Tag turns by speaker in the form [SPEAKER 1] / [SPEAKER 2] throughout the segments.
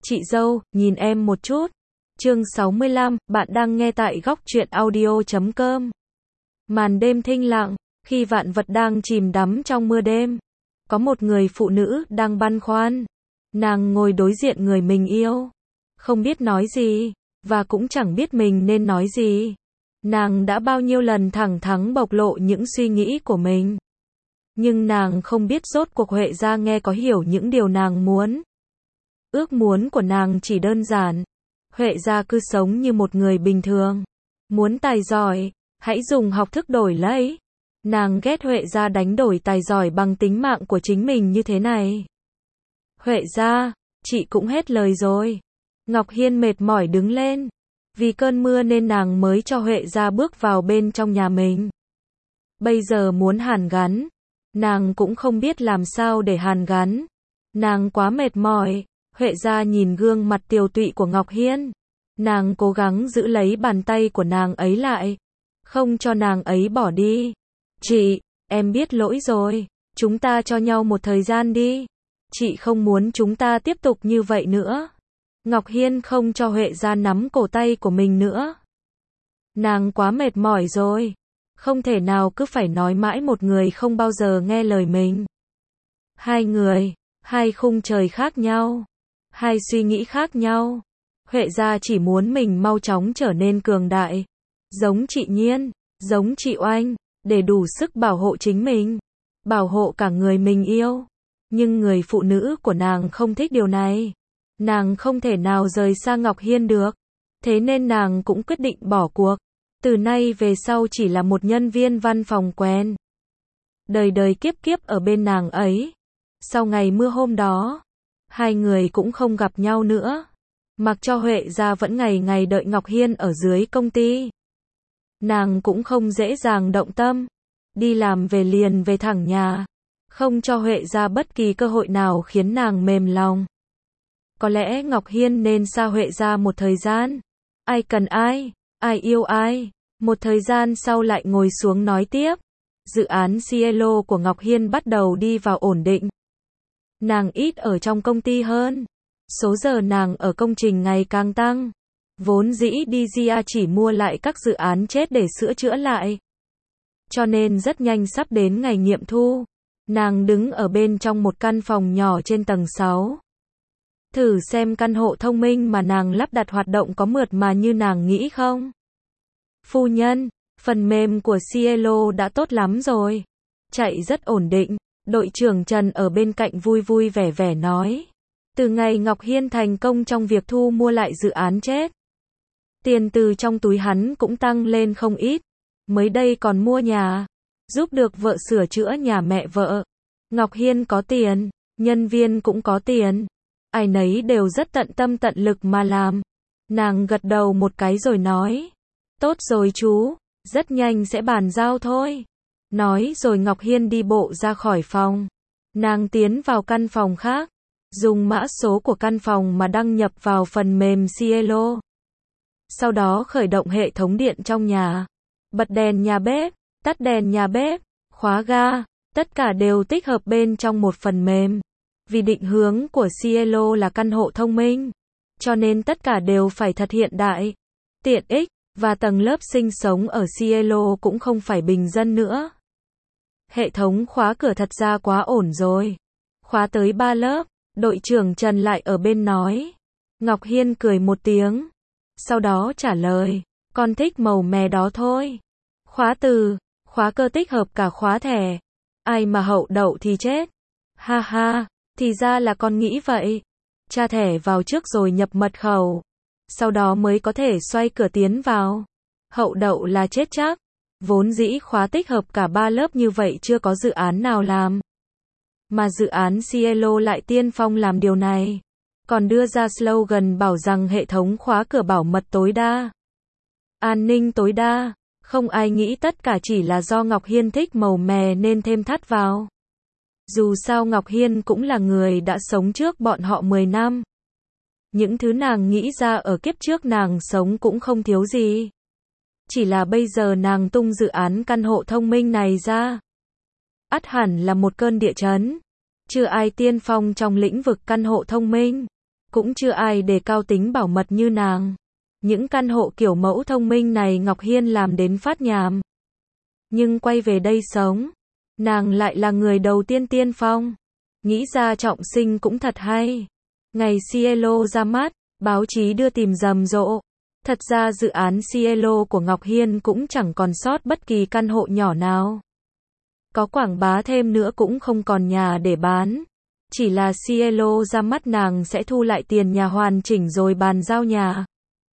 [SPEAKER 1] Chị dâu, nhìn em một chút. Chương 65, bạn đang nghe tại góc truyện audio.com. Màn đêm thinh lặng, khi vạn vật đang chìm đắm trong mưa đêm, có một người phụ nữ đang băn khoăn. Nàng ngồi đối diện người mình yêu, không biết nói gì, và cũng chẳng biết mình nên nói gì. Nàng đã bao nhiêu lần thẳng thắn bộc lộ những suy nghĩ của mình, nhưng nàng không biết rốt cuộc Huệ gia nghe có hiểu những điều nàng muốn. Ước muốn của nàng chỉ đơn giản, Huệ gia cứ sống như một người bình thường. Muốn tài giỏi, hãy dùng học thức đổi lấy. Nàng ghét Huệ gia đánh đổi tài giỏi bằng tính mạng của chính mình như thế này. Huệ gia, chị cũng hết lời rồi. Ngọc Hiên mệt mỏi đứng lên. Vì cơn mưa nên nàng mới cho Huệ gia bước vào bên trong nhà mình. Bây giờ muốn hàn gắn, nàng cũng không biết làm sao để hàn gắn. Nàng quá mệt mỏi. Huệ gia nhìn gương mặt tiều tụy của Ngọc Hiên. Nàng cố gắng giữ lấy bàn tay của nàng ấy lại, không cho nàng ấy bỏ đi. Chị, em biết lỗi rồi. Chúng ta cho nhau một thời gian đi. Chị không muốn chúng ta tiếp tục như vậy nữa. Ngọc Hiên không cho Huệ gia nắm cổ tay của mình nữa. Nàng quá mệt mỏi rồi. Không thể nào cứ phải nói mãi một người không bao giờ nghe lời mình. Hai người, hai khung trời khác nhau. Hai suy nghĩ khác nhau. Huệ gia chỉ muốn mình mau chóng trở nên cường đại. Giống chị Nhiên, giống chị Oanh, để đủ sức bảo hộ chính mình. Bảo hộ cả người mình yêu. Nhưng người phụ nữ của nàng không thích điều này. Nàng không thể nào rời xa Ngọc Hiên được. Thế nên nàng cũng quyết định bỏ cuộc. Từ nay về sau chỉ là một nhân viên văn phòng quen. Đời đời kiếp kiếp ở bên nàng ấy. Sau ngày mưa hôm đó, hai người cũng không gặp nhau nữa. Mặc cho Huệ gia vẫn ngày ngày đợi Ngọc Hiên ở dưới công ty. Nàng cũng không dễ dàng động tâm. Đi làm về liền về thẳng nhà. Không cho Huệ gia bất kỳ cơ hội nào khiến nàng mềm lòng. Có lẽ Ngọc Hiên nên xa Huệ gia một thời gian. Ai cần ai, ai yêu ai. Một thời gian sau lại ngồi xuống nói tiếp. Dự án Cielo của Ngọc Hiên bắt đầu đi vào ổn định. Nàng ít ở trong công ty hơn. Số giờ nàng ở công trình ngày càng tăng. Vốn dĩ DGA chỉ mua lại các dự án chết để sửa chữa lại. Cho nên rất nhanh sắp đến ngày nghiệm thu. Nàng đứng ở bên trong một căn phòng nhỏ trên tầng 6. Thử xem căn hộ thông minh mà nàng lắp đặt hoạt động có mượt mà như nàng nghĩ không? Phu nhân, phần mềm của Cielo đã tốt lắm rồi. Chạy rất ổn định. Đội trưởng Trần ở bên cạnh vui vui vẻ vẻ nói. Từ ngày Ngọc Hiên thành công trong việc thu mua lại dự án chết, tiền từ trong túi hắn cũng tăng lên không ít. Mới đây còn mua nhà, giúp được vợ sửa chữa nhà mẹ vợ. Ngọc Hiên có tiền, nhân viên cũng có tiền. Ai nấy đều rất tận tâm tận lực mà làm. Nàng gật đầu một cái rồi nói. Tốt rồi chú, rất nhanh sẽ bàn giao thôi. Nói rồi Ngọc Hiên đi bộ ra khỏi phòng. Nàng tiến vào căn phòng khác. Dùng mã số của căn phòng mà đăng nhập vào phần mềm Cielo. Sau đó khởi động hệ thống điện trong nhà. Bật đèn nhà bếp, tắt đèn nhà bếp, khóa ga. Tất cả đều tích hợp bên trong một phần mềm. Vì định hướng của Cielo là căn hộ thông minh. Cho nên tất cả đều phải thật hiện đại, tiện ích. Và tầng lớp sinh sống ở Cielo cũng không phải bình dân nữa. Hệ thống khóa cửa thật ra quá ổn rồi. Khóa tới 3 lớp. Đội trưởng Trần lại ở bên nói. Ngọc Hiên cười một tiếng. Sau đó trả lời. Con thích màu mè đó thôi. Khóa từ, khóa cơ tích hợp cả khóa thẻ. Ai mà hậu đậu thì chết. Ha ha, thì ra là con nghĩ vậy. Tra thẻ vào trước rồi nhập mật khẩu. Sau đó mới có thể xoay cửa tiến vào. Hậu đậu là chết chắc. Vốn dĩ khóa tích hợp cả 3 lớp như vậy chưa có dự án nào làm. Mà dự án Cielo lại tiên phong làm điều này. Còn đưa ra slogan bảo rằng hệ thống khóa cửa bảo mật tối đa. An ninh tối đa. Không ai nghĩ tất cả chỉ là do Ngọc Hiên thích màu mè nên thêm thắt vào. Dù sao Ngọc Hiên cũng là người đã sống trước bọn họ 10 năm. Những thứ nàng nghĩ ra ở kiếp trước nàng sống cũng không thiếu gì. Chỉ là bây giờ nàng tung dự án căn hộ thông minh này ra. Ắt hẳn là một cơn địa chấn. Chưa ai tiên phong trong lĩnh vực căn hộ thông minh. Cũng chưa ai đề cao tính bảo mật như nàng. Những căn hộ kiểu mẫu thông minh này Ngọc Hiên làm đến phát nhàm. Nhưng quay về đây sống, nàng lại là người đầu tiên tiên phong. Nghĩ ra trọng sinh cũng thật hay. Ngày Cielo ra mắt, báo chí đưa tìm rầm rộ. Thật ra dự án Cielo của Ngọc Hiên cũng chẳng còn sót bất kỳ căn hộ nhỏ nào. Có quảng bá thêm nữa cũng không còn nhà để bán. Chỉ là Cielo ra mắt nàng sẽ thu lại tiền nhà hoàn chỉnh rồi bàn giao nhà.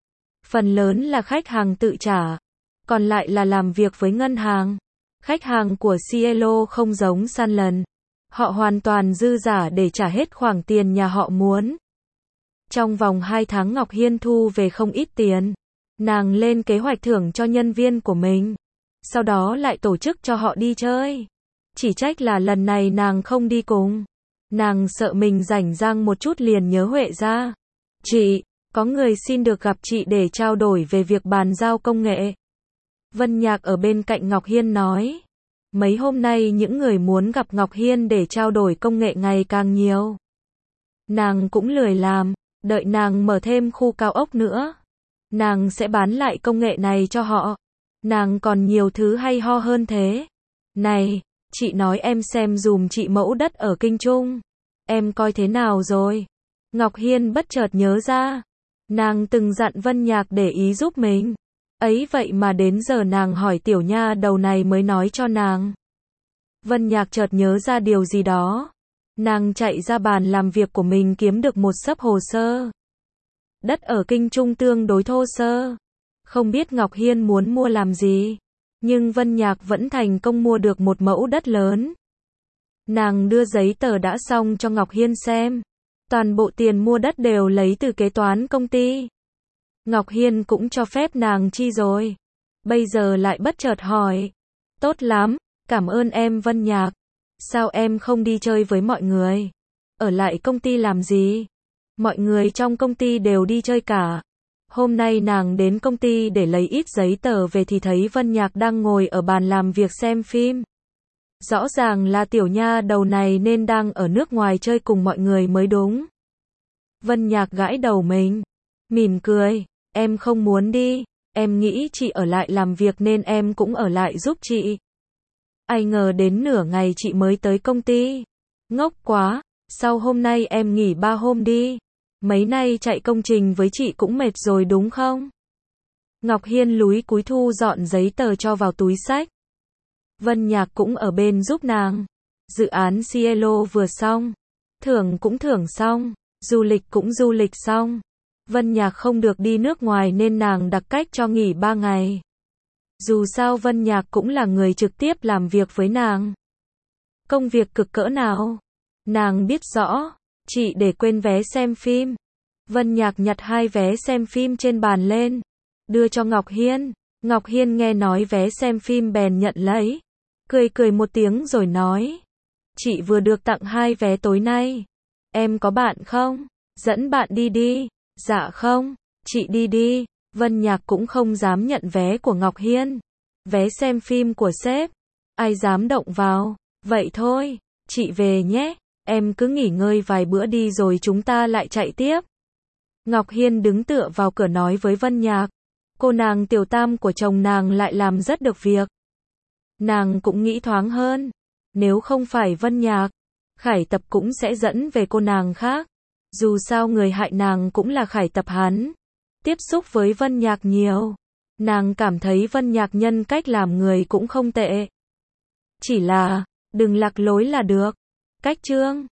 [SPEAKER 1] Phần lớn là khách hàng tự trả. Còn lại là làm việc với ngân hàng. Khách hàng của Cielo không giống Sunland. Họ hoàn toàn dư giả để trả hết khoản tiền nhà họ muốn. Trong vòng 2 tháng Ngọc Hiên thu về không ít tiền. Nàng lên kế hoạch thưởng cho nhân viên của mình. Sau đó lại tổ chức cho họ đi chơi. Chỉ trách là lần này nàng không đi cùng. Nàng sợ mình rảnh rang một chút liền nhớ Huệ ra. Chị, có người xin được gặp chị để trao đổi về việc bàn giao công nghệ. Vân Nhạc ở bên cạnh Ngọc Hiên nói. Mấy hôm nay những người muốn gặp Ngọc Hiên để trao đổi công nghệ ngày càng nhiều. Nàng cũng lười làm, đợi nàng mở thêm khu cao ốc nữa. Nàng sẽ bán lại công nghệ này cho họ. Nàng còn nhiều thứ hay ho hơn thế. Này, chị nói em xem dùm chị mẫu đất ở Kinh Trung. Em coi thế nào rồi? Ngọc Hiên bất chợt nhớ ra. Nàng từng dặn Vân Nhạc để ý giúp mình. Ấy vậy mà đến giờ nàng hỏi tiểu nha đầu này mới nói cho nàng. Vân Nhạc chợt nhớ ra điều gì đó. Nàng chạy ra bàn làm việc của mình kiếm được một xấp hồ sơ. Đất ở Kinh Trung tương đối thô sơ. Không biết Ngọc Hiên muốn mua làm gì. Nhưng Vân Nhạc vẫn thành công mua được một mẫu đất lớn. Nàng đưa giấy tờ đã xong cho Ngọc Hiên xem. Toàn bộ tiền mua đất đều lấy từ kế toán công ty. Ngọc Hiên cũng cho phép nàng chi rồi. Bây giờ lại bất chợt hỏi. Tốt lắm, cảm ơn em Vân Nhạc. Sao em không đi chơi với mọi người? Ở lại công ty làm gì? Mọi người trong công ty đều đi chơi cả. Hôm nay nàng đến công ty để lấy ít giấy tờ về thì thấy Vân Nhạc đang ngồi ở bàn làm việc xem phim. Rõ ràng là tiểu nha đầu này nên đang ở nước ngoài chơi cùng mọi người mới đúng. Vân Nhạc gãi đầu mình, mỉm cười, em không muốn đi, em nghĩ chị ở lại làm việc nên em cũng ở lại giúp chị. Ai ngờ đến nửa ngày chị mới tới công ty. Ngốc quá, sau hôm nay em nghỉ 3 hôm đi. Mấy nay chạy công trình với chị cũng mệt rồi đúng không? Ngọc Hiên lúi cúi thu dọn giấy tờ cho vào túi xách. Vân Nhạc cũng ở bên giúp nàng. Dự án Cielo vừa xong. Thưởng cũng thưởng xong. Du lịch cũng du lịch xong. Vân Nhạc không được đi nước ngoài nên nàng đặt cách cho nghỉ 3 ngày. Dù sao Vân Nhạc cũng là người trực tiếp làm việc với nàng. Công việc cực cỡ nào? Nàng biết rõ. Chị để quên vé xem phim. Vân Nhạc nhặt 2 vé xem phim trên bàn lên. Đưa cho Ngọc Hiên. Ngọc Hiên nghe nói vé xem phim bèn nhận lấy. Cười cười một tiếng rồi nói. Chị vừa được tặng 2 vé tối nay. Em có bạn không? Dẫn bạn đi đi. Dạ không. Chị đi đi. Vân Nhạc cũng không dám nhận vé của Ngọc Hiên. Vé xem phim của sếp. Ai dám động vào. Vậy thôi. Chị về nhé. Em cứ nghỉ ngơi vài bữa đi rồi chúng ta lại chạy tiếp. Ngọc Hiên đứng tựa vào cửa nói với Vân Nhạc. Cô nàng tiểu tam của chồng nàng lại làm rất được việc. Nàng cũng nghĩ thoáng hơn. Nếu không phải Vân Nhạc, Khải Tập cũng sẽ dẫn về cô nàng khác. Dù sao người hại nàng cũng là Khải Tập hắn. Tiếp xúc với Vân Nhạc nhiều. Nàng cảm thấy Vân Nhạc nhân cách làm người cũng không tệ. Chỉ là, đừng lạc lối là được. Cách chương